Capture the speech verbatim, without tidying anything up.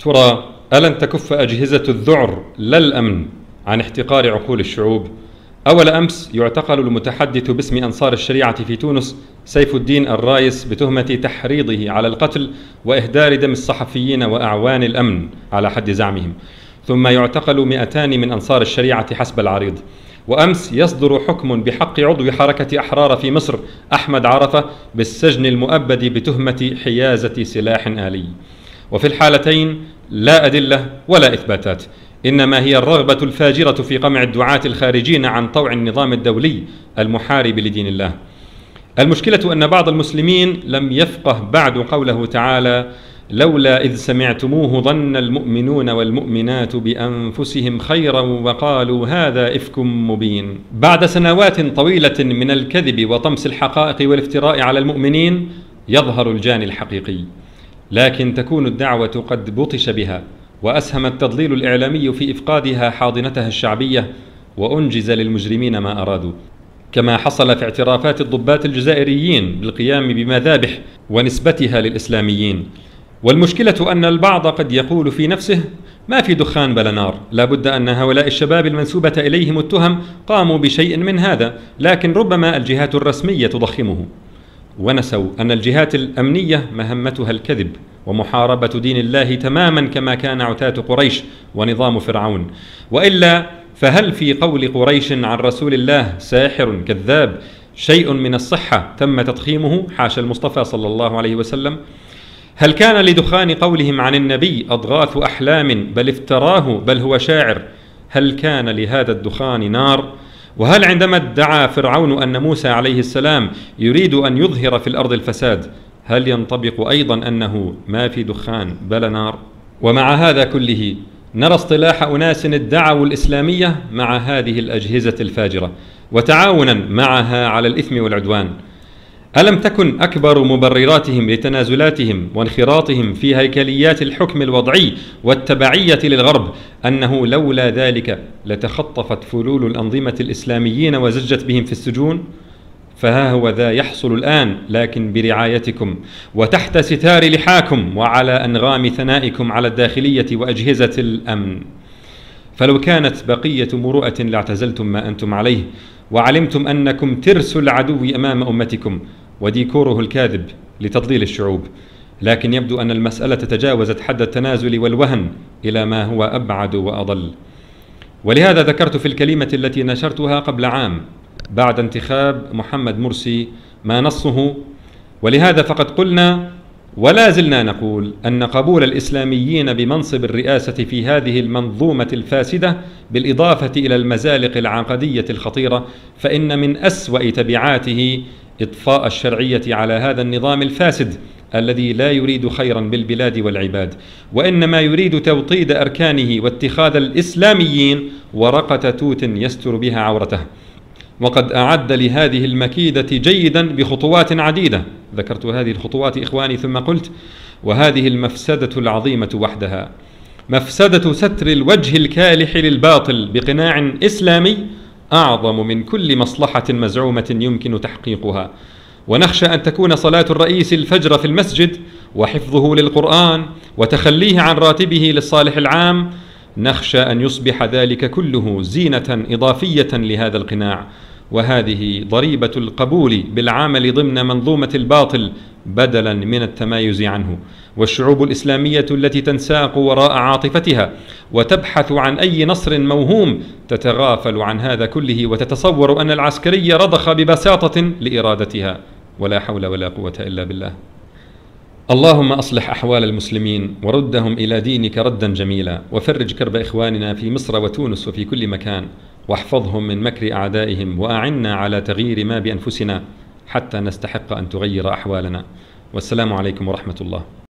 ترى ألن تكف أجهزة الذعر لا الأمن عن احتقار عقول الشعوب؟ أول أمس يعتقل المتحدث باسم أنصار الشريعة في تونس سيف الدين الرايس بتهمة تحريضه على القتل وإهدار دم الصحفيين وأعوان الأمن على حد زعمهم، ثم يعتقل مئتان من أنصار الشريعة حسب العريض. وأمس يصدر حكم بحق عضو حركة أحرار في مصر أحمد عرفة بالسجن المؤبد بتهمة حيازة سلاح آلي. وفي الحالتين لا أدلة ولا إثباتات، إنما هي الرغبة الفاجرة في قمع الدعاة الخارجين عن طوع النظام الدولي المحارب لدين الله. المشكلة أن بعض المسلمين لم يفقه بعد قوله تعالى: لولا إذ سمعتموه ظن المؤمنون والمؤمنات بأنفسهم خيرا وقالوا هذا إفك مبين. بعد سنوات طويلة من الكذب وطمس الحقائق والافتراء على المؤمنين يظهر الجاني الحقيقي، لكن تكون الدعوة قد بطش بها، وأسهم التضليل الإعلامي في إفقادها حاضنتها الشعبية، وأنجز للمجرمين ما أرادوا، كما حصل في اعترافات الضباط الجزائريين بالقيام بمذابح ونسبتها للإسلاميين. والمشكلة أن البعض قد يقول في نفسه: ما في دخان بلا نار، لا بد أن هؤلاء الشباب المنسوبة إليهم التهم قاموا بشيء من هذا، لكن ربما الجهات الرسمية تضخمه، ونسوا أن الجهات الأمنية مهمتها الكذب ومحاربة دين الله تماما كما كان عتاة قريش ونظام فرعون. وإلا فهل في قول قريش عن رسول الله ساحر كذاب شيء من الصحة تم تضخيمه حاشا المصطفى صلى الله عليه وسلم؟ هل كان لدخان قولهم عن النبي أضغاث أحلام بل افتراه بل هو شاعر؟ هل كان لهذا الدخان نار؟ وهل عندما ادعى فرعون أن موسى عليه السلام يريد أن يظهر في الأرض الفساد، هل ينطبق أيضا أنه ما في دخان بلا نار؟ ومع هذا كله نرى اصطلاح أناس ادعوا الإسلامية مع هذه الأجهزة الفاجرة وتعاونا معها على الإثم والعدوان. ألم تكن أكبر مبرراتهم لتنازلاتهم وانخراطهم في هيكليات الحكم الوضعي والتبعية للغرب أنه لولا ذلك لتخطفت فلول الأنظمة الإسلاميين وزجت بهم في السجون؟ فها هو ذا يحصل الآن، لكن برعايتكم وتحت ستار لحاكم وعلى أنغام ثنائكم على الداخلية وأجهزة الأمن. فلو كانت بقية مروءة لاعتزلتم ما أنتم عليه، وعلمتم أنكم ترس العدو أمام أمتكم وديكوره الكاذب لتضليل الشعوب، لكن يبدو أن المسألة تجاوزت حد التنازل والوهن إلى ما هو أبعد وأضل. ولهذا ذكرت في الكلمة التي نشرتها قبل عام بعد انتخاب محمد مرسي ما نصه: ولهذا فقد قلنا ولا زلنا نقول أن قبول الإسلاميين بمنصب الرئاسة في هذه المنظومة الفاسدة بالإضافة إلى المزالق العقدية الخطيرة فإن من أسوأ تبعاته إطفاء الشرعية على هذا النظام الفاسد الذي لا يريد خيرا بالبلاد والعباد، وإنما يريد توطيد أركانه واتخاذ الإسلاميين ورقة توت يستر بها عورته. وقد أعد لهذه المكيدة جيدا بخطوات عديدة، ذكرت هذه الخطوات إخواني ثم قلت: وهذه المفسدة العظيمة وحدها، مفسدة ستر الوجه الكالح للباطل بقناع إسلامي، أعظم من كل مصلحة مزعومة يمكن تحقيقها. ونخشى أن تكون صلاة الرئيس الفجر في المسجد وحفظه للقرآن وتخليه عن راتبه للصالح العام، نخشى أن يصبح ذلك كله زينة إضافية لهذا القناع، وهذه ضريبة القبول بالعمل ضمن منظومة الباطل بدلا من التمايز عنه. والشعوب الإسلامية التي تنساق وراء عاطفتها وتبحث عن أي نصر موهوم تتغافل عن هذا كله وتتصور أن العسكري رضخ ببساطة لإرادتها، ولا حول ولا قوة إلا بالله. اللهم أصلح أحوال المسلمين وردهم إلى دينك ردا جميلا، وفرج كرب إخواننا في مصر وتونس وفي كل مكان، واحفظهم من مكر أعدائهم، وأعنا على تغيير ما بأنفسنا حتى نستحق أن تغير أحوالنا. والسلام عليكم ورحمة الله.